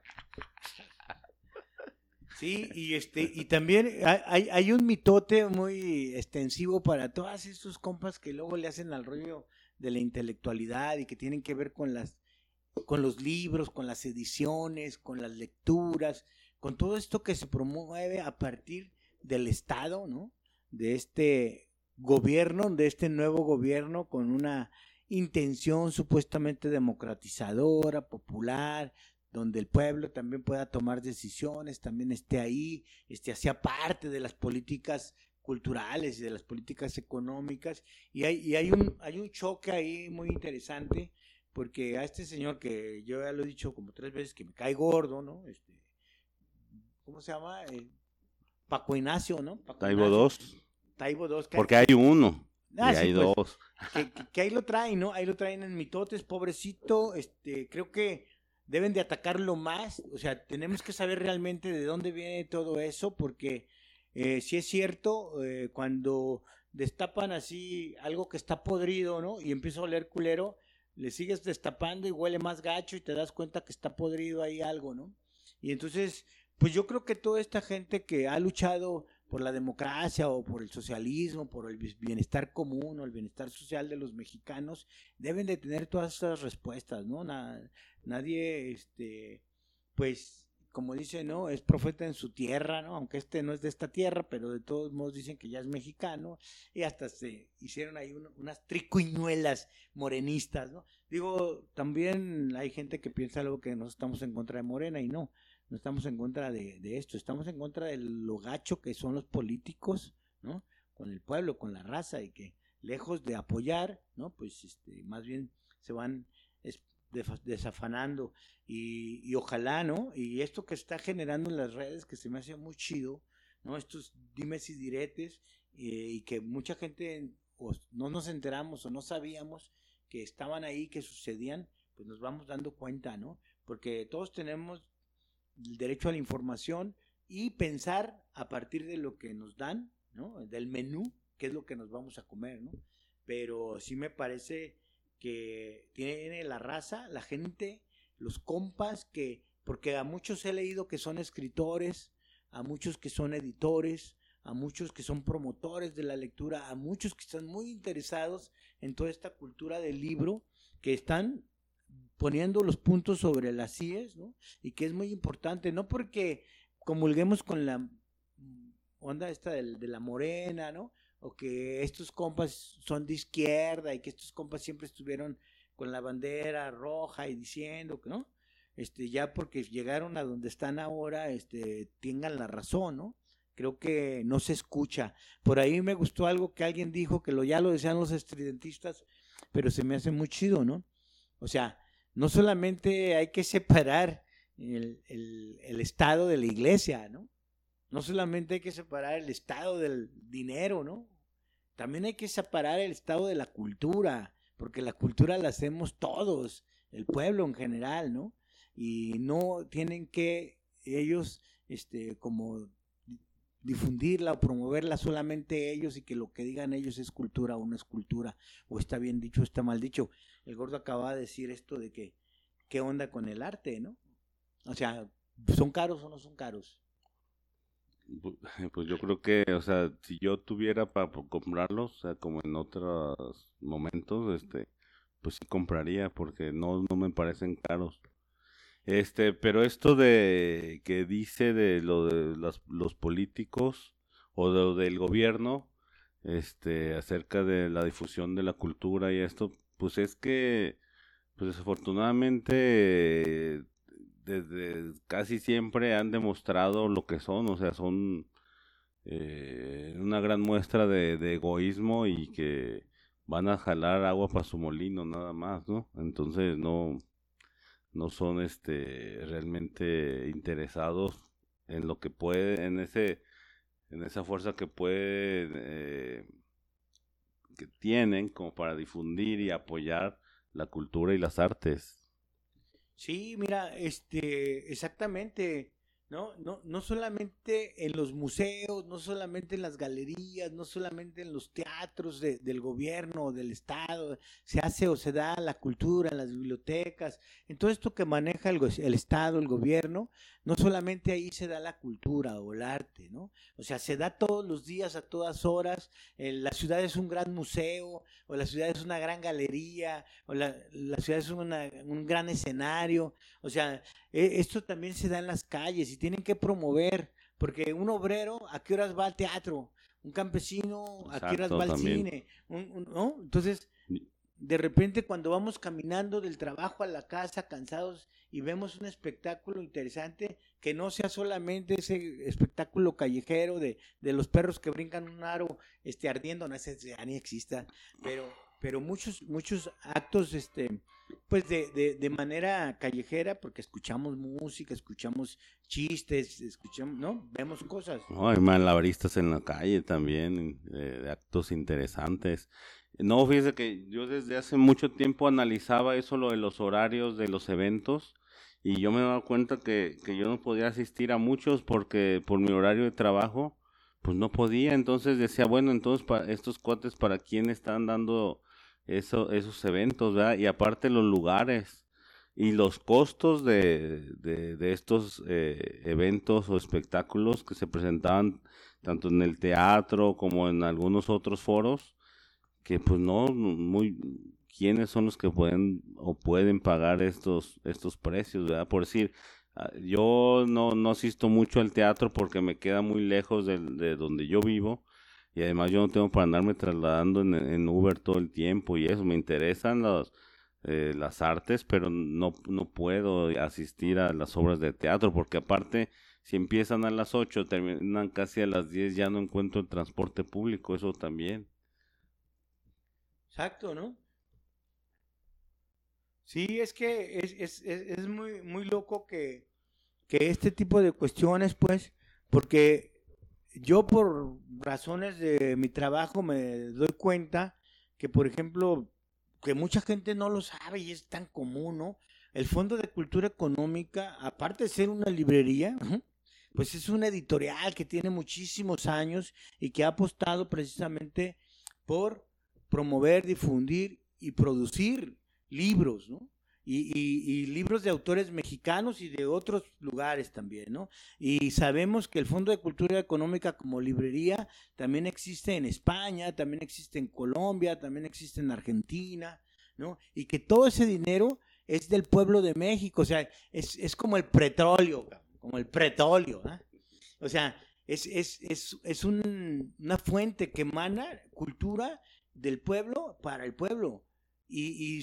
Speaker 1: Sí, y también hay un mitote muy extensivo para todos esos compas que luego le hacen al rollo de la intelectualidad y que tienen que ver con los libros, con las ediciones, con las lecturas, con todo esto que se promueve a partir del Estado, ¿no? De este gobierno, de este nuevo gobierno con una intención supuestamente democratizadora, popular, donde el pueblo también pueda tomar decisiones, también esté ahí, hacía parte de las políticas culturales y de las políticas económicas, y hay un choque ahí muy interesante, porque a este señor que yo ya lo he dicho como 3 veces que me cae gordo, ¿no? ¿Cómo se llama? Paco Ignacio, ¿no?
Speaker 3: Taibo 2.
Speaker 1: Taibo 2.
Speaker 3: Porque hay uno. Y
Speaker 1: sí,
Speaker 3: hay
Speaker 1: pues,
Speaker 3: dos.
Speaker 1: Que ahí lo traen, ¿no? Ahí lo traen en mitotes, pobrecito. Creo que deben de atacarlo más. O sea, tenemos que saber realmente de dónde viene todo eso, porque si es cierto, cuando destapan así algo que está podrido, ¿no? Y empieza a oler culero, le sigues destapando y huele más gacho y te das cuenta que está podrido ahí algo, ¿no? Y entonces, pues yo creo que toda esta gente que ha luchado por la democracia o por el socialismo, por el bienestar común o el bienestar social de los mexicanos, deben de tener todas esas respuestas, ¿no? Nadie, pues, como dice, ¿no? Es profeta en su tierra, ¿no? Aunque no es de esta tierra, pero de todos modos dicen que ya es mexicano, y hasta se hicieron ahí unas tricuñuelas morenistas, ¿no? Digo, también hay gente que piensa algo que no estamos en contra de Morena, y no estamos en contra de esto, estamos en contra de lo gacho que son los políticos, ¿no? Con el pueblo, con la raza, y que lejos de apoyar, ¿no? Pues más bien se van desafanando y ojalá, ¿no? Y esto que está generando en las redes, que se me hace muy chido, ¿no? Estos dimes y diretes, y que mucha gente no nos enteramos o no sabíamos que estaban ahí, que sucedían, pues nos vamos dando cuenta, ¿no? Porque todos tenemos el derecho a la información y pensar a partir de lo que nos dan, ¿no? Del menú, qué es lo que nos vamos a comer, ¿no? Pero sí me parece que tiene la raza, la gente, los compas, porque a muchos he leído que son escritores, a muchos que son editores, a muchos que son promotores de la lectura, a muchos que están muy interesados en toda esta cultura del libro, que están poniendo los puntos sobre las IES, ¿no? Y que es muy importante, no porque comulguemos con la onda esta de la morena, ¿no? O que estos compas son de izquierda y que estos compas siempre estuvieron con la bandera roja y diciendo que, ¿no? Ya porque llegaron a donde están ahora, tengan la razón, ¿no? Creo que no se escucha. Por ahí me gustó algo que alguien dijo, que ya lo decían los estridentistas, pero se me hace muy chido, ¿no? O sea, no solamente hay que separar el Estado de la iglesia, ¿no? No solamente hay que separar el Estado del dinero, ¿no? También hay que separar el Estado de la cultura, porque la cultura la hacemos todos, el pueblo en general, ¿no? Y no tienen que ellos, como difundirla o promoverla solamente ellos y que lo que digan ellos es cultura o no es cultura, o está bien dicho o está mal dicho. El gordo acababa de decir esto de que, ¿qué onda con el arte, no? O sea, ¿son caros o no son caros?
Speaker 3: Pues yo creo que, o sea, si yo tuviera para comprarlos, o sea, como en otros momentos, pues sí compraría, porque no me parecen caros. Pero esto de que dice de lo de los políticos o de lo del gobierno, acerca de la difusión de la cultura y esto, pues es que, pues desafortunadamente, desde casi siempre han demostrado lo que son, o sea, son una gran muestra de egoísmo y que van a jalar agua para su molino nada más, ¿no? Entonces no son realmente interesados en lo que puede, en esa fuerza que puede, que tienen como para difundir y apoyar la cultura y las artes.
Speaker 1: Sí, mira, exactamente, no solamente en los museos, no solamente en las galerías, no solamente en los teatros del gobierno o del estado, se hace o se da la cultura en las bibliotecas, en todo esto que maneja el estado, el gobierno, no solamente ahí se da la cultura o el arte, ¿no? O sea, se da todos los días, a todas horas. La ciudad es un gran museo, o la ciudad es una gran galería, o la ciudad es un gran escenario. O sea, esto también se da en las calles y tienen que promover, porque un obrero, ¿a qué horas va al teatro? Un campesino, ¿a qué horas va al cine? ¿No? Entonces, de repente cuando vamos caminando del trabajo a la casa cansados y vemos un espectáculo interesante, que no sea solamente ese espectáculo callejero de los perros que brincan un aro ardiendo, no sé si ya ni exista, pero muchos actos pues de manera callejera, porque escuchamos música, escuchamos chistes, ¿no? Vemos cosas.
Speaker 3: No, hay malabaristas en la calle también, de actos interesantes. No, fíjese que yo desde hace mucho tiempo analizaba eso, lo de los horarios de los eventos, y yo me daba cuenta que yo no podía asistir a muchos porque por mi horario de trabajo, pues no podía. Entonces decía, bueno, entonces estos cuates, ¿para quién están dando esos eventos, verdad? Y aparte los lugares y los costos de estos eventos o espectáculos que se presentaban tanto en el teatro como en algunos otros foros, que pues no, ¿quiénes son los que pueden pagar estos precios, verdad? Por decir, yo no asisto mucho al teatro porque me queda muy lejos de donde yo vivo, y además yo no tengo para andarme trasladando en Uber todo el tiempo y eso. Me interesan las artes, pero no puedo asistir a las obras de teatro, porque aparte, si empiezan a las 8, terminan casi a las 10, ya no encuentro el transporte público, eso también.
Speaker 1: Exacto, ¿no? Sí, es que es muy, muy loco que este tipo de cuestiones, pues, porque yo por razones de mi trabajo me doy cuenta que, por ejemplo, que mucha gente no lo sabe y es tan común, ¿no? El Fondo de Cultura Económica, aparte de ser una librería, pues es una editorial que tiene muchísimos años y que ha apostado precisamente por promover, difundir y producir libros, ¿no? Y libros de autores mexicanos y de otros lugares también, ¿no? Y sabemos que el Fondo de Cultura Económica como librería también existe en España, también existe en Colombia, también existe en Argentina, ¿no? Y que todo ese dinero es del pueblo de México, o sea, es como el petróleo, ¿eh? O sea, es una fuente que emana cultura del pueblo para el pueblo. Y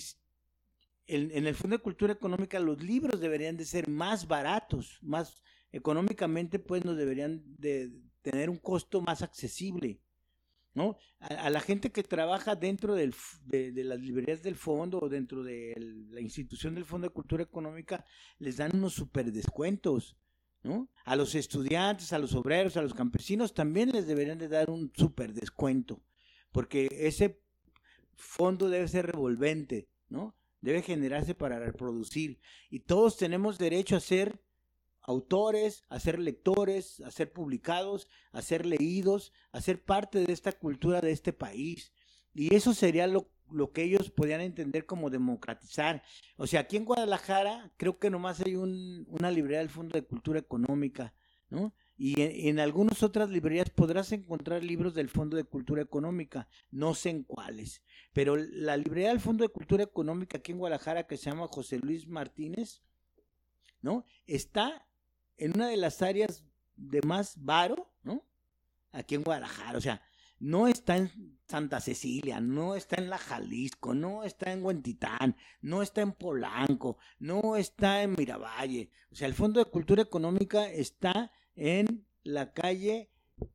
Speaker 1: en el Fondo de Cultura Económica los libros deberían de ser más baratos, más económicamente, pues nos deberían de tener un costo más accesible, ¿no? A la gente que trabaja dentro de las librerías del fondo o dentro de la institución del Fondo de Cultura Económica les dan unos super descuentos, ¿no? A los estudiantes, a los obreros, a los campesinos también les deberían de dar un super descuento, porque ese fondo debe ser revolvente, ¿no? Debe generarse para reproducir, y todos tenemos derecho a ser autores, a ser lectores, a ser publicados, a ser leídos, a ser parte de esta cultura de este país, y eso sería lo que ellos podían entender como democratizar. O sea, aquí en Guadalajara creo que nomás hay una librería del Fondo de Cultura Económica, ¿no? Y en algunas otras librerías podrás encontrar libros del Fondo de Cultura Económica, no sé en cuáles, pero la librería del Fondo de Cultura Económica aquí en Guadalajara, que se llama José Luis Martínez, ¿no? Está en una de las áreas de más varo, ¿no? Aquí en Guadalajara, o sea, no está en Santa Cecilia, no está en la Jalisco, no está en Huentitán, no está en Polanco, no está en Miravalle. O sea, el Fondo de Cultura Económica está en la calle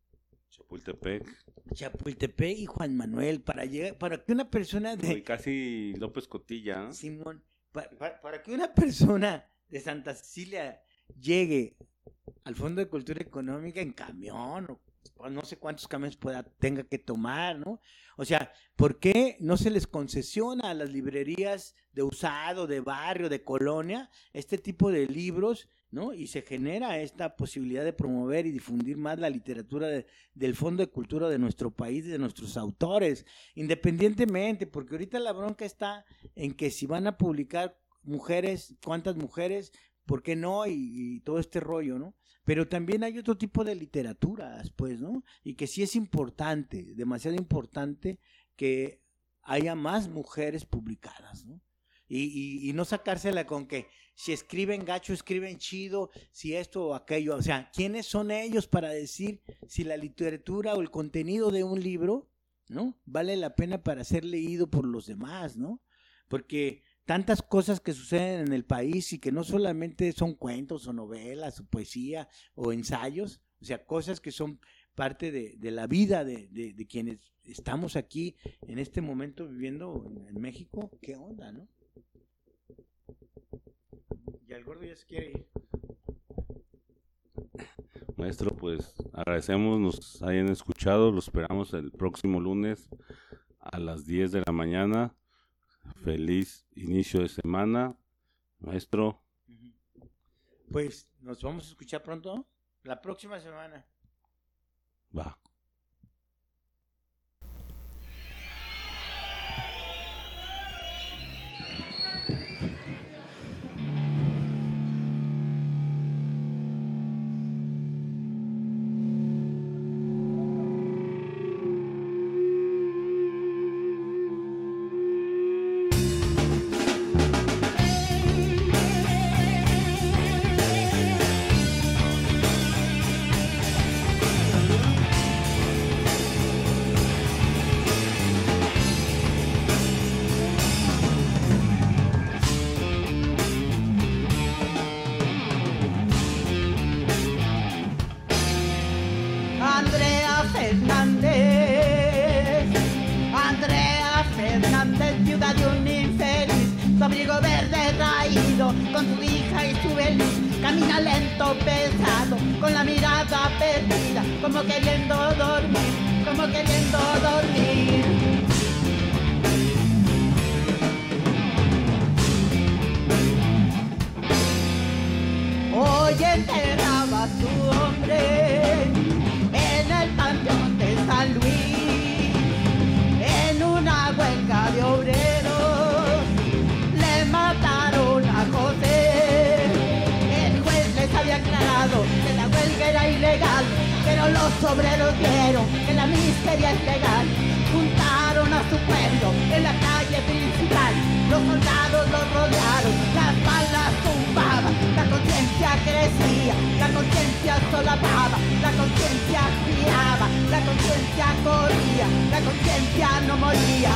Speaker 1: Chapultepec y Juan Manuel, para que una persona de...
Speaker 3: casi López Cotilla, ¿no?
Speaker 1: Simón, para que una persona de Santa Cecilia llegue al Fondo de Cultura Económica en camión, o no sé cuántos camiones tenga que tomar, ¿no? O sea, ¿por qué no se les concesiona a las librerías de usado, de barrio, de colonia, este tipo de libros, ¿no? Y se genera esta posibilidad de promover y difundir más la literatura del Fondo de Cultura de nuestro país, de nuestros autores, independientemente, porque ahorita la bronca está en que si van a publicar mujeres, ¿cuántas mujeres? ¿Por qué no? Y todo este rollo, ¿no? Pero también hay otro tipo de literaturas, pues, ¿no? Y que sí es importante, demasiado importante, que haya más mujeres publicadas, ¿no? Y no sacársela con que si escriben gacho, escriben chido, si esto o aquello. O sea, ¿quiénes son ellos para decir si la literatura o el contenido de un libro, ¿no?, vale la pena para ser leído por los demás, ¿no? Porque tantas cosas que suceden en el país y que no solamente son cuentos o novelas o poesía o ensayos, o sea, cosas que son parte de la vida de quienes estamos aquí en este momento viviendo en México. ¿Qué onda, no? Y el gordo ya se quiere ir.
Speaker 3: Maestro, pues agradecemos nos hayan escuchado, lo esperamos el próximo lunes a las 10 de la mañana. Feliz inicio de semana, maestro.
Speaker 1: Pues nos vamos a escuchar pronto, la próxima semana.
Speaker 3: Va.
Speaker 5: Andrea Fernández, viuda de un infeliz, su abrigo verde solo, con su hija y su feliz. Camina lento, pesado, con la mirada perdida, como queriendo dormir, como queriendo dormir. Hoy enterraba a su hombre en el panteón de San Luis, en una huelga de obreros le mataron a José. El juez les había aclarado que la huelga era ilegal, pero los obreros vieron que la miseria es legal. Juntaron a su pueblo en la calle principal, los soldados los rodearon, las balas zumbaban, la conciencia crecía, la conciencia solapaba, la conciencia giraba, la conciencia corría, la conciencia no moría.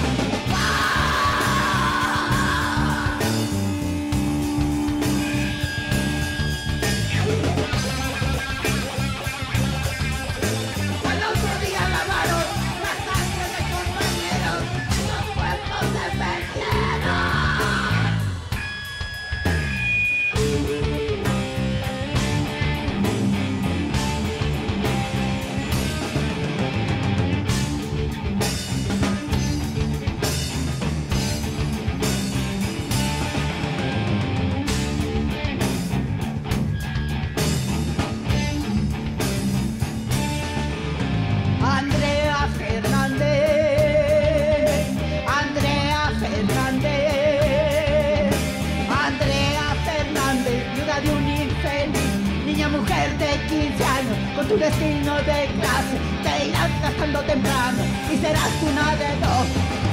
Speaker 5: Con tu destino de clase te irás gastando temprano y serás una de dos,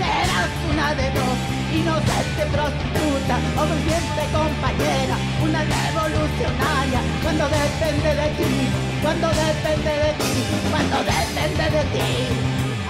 Speaker 5: inocente prostituta o consciente compañera, una revolucionaria, cuando depende de ti, cuando depende de ti, cuando depende de ti.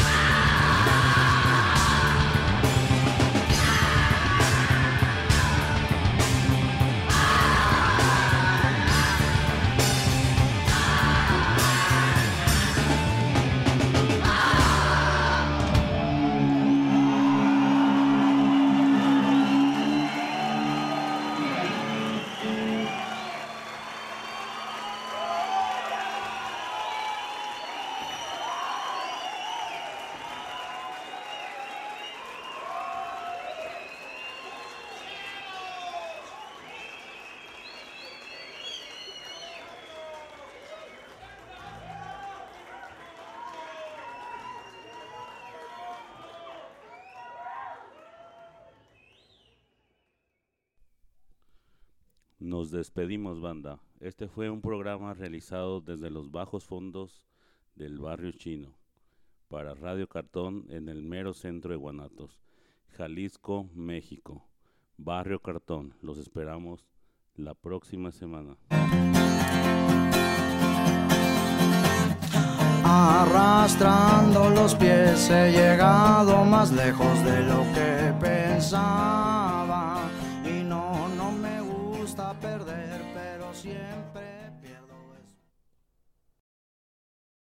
Speaker 3: Nos despedimos, banda. Este fue un programa realizado desde los bajos fondos del barrio chino para Radio Cartón en el mero centro de Guanatos, Jalisco, México. Barrio Cartón, los esperamos la próxima semana.
Speaker 6: Arrastrando los pies he llegado más lejos de lo que